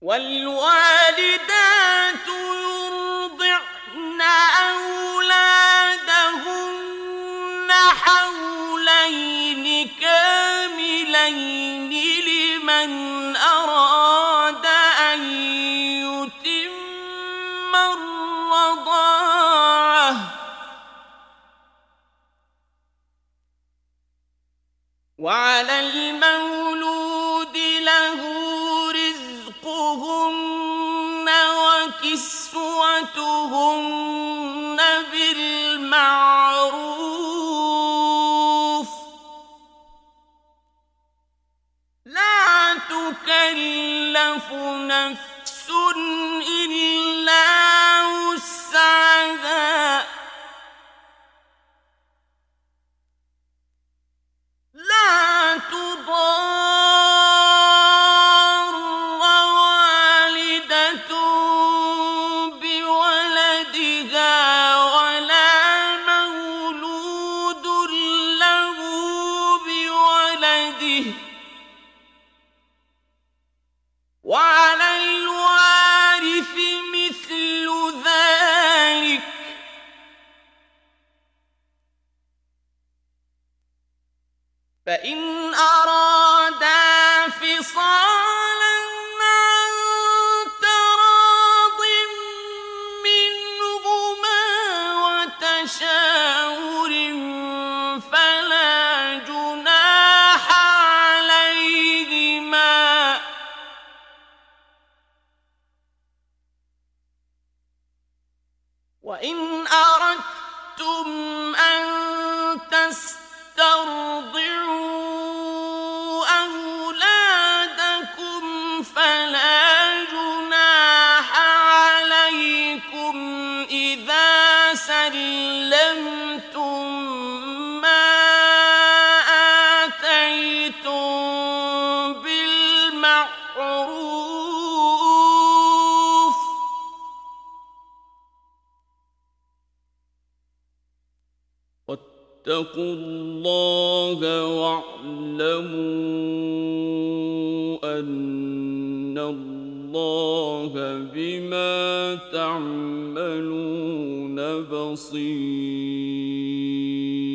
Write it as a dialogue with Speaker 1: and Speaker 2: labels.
Speaker 1: والوالدات يرضعن أولادهن حولين كاملين لمن أراد أن يتم الرضاعة وعلى المولود له رزقهن وكسوتهن بالمعروف لا تكلف نفس إلا وسعها لا تضار والدة بولدها ولا مولود له بولده وعلى الوارث مثل ذلك فإن أرادا فصالا عن تراض منهما وتشاور فلا جناح عليهما وإن أردتم أن تسترضعوا أولادكم فلا جناح عليكم إذا سلمتم ما آتيتم بالمعروف واتقوا الله واعلموا أن الله بما تعملون بصير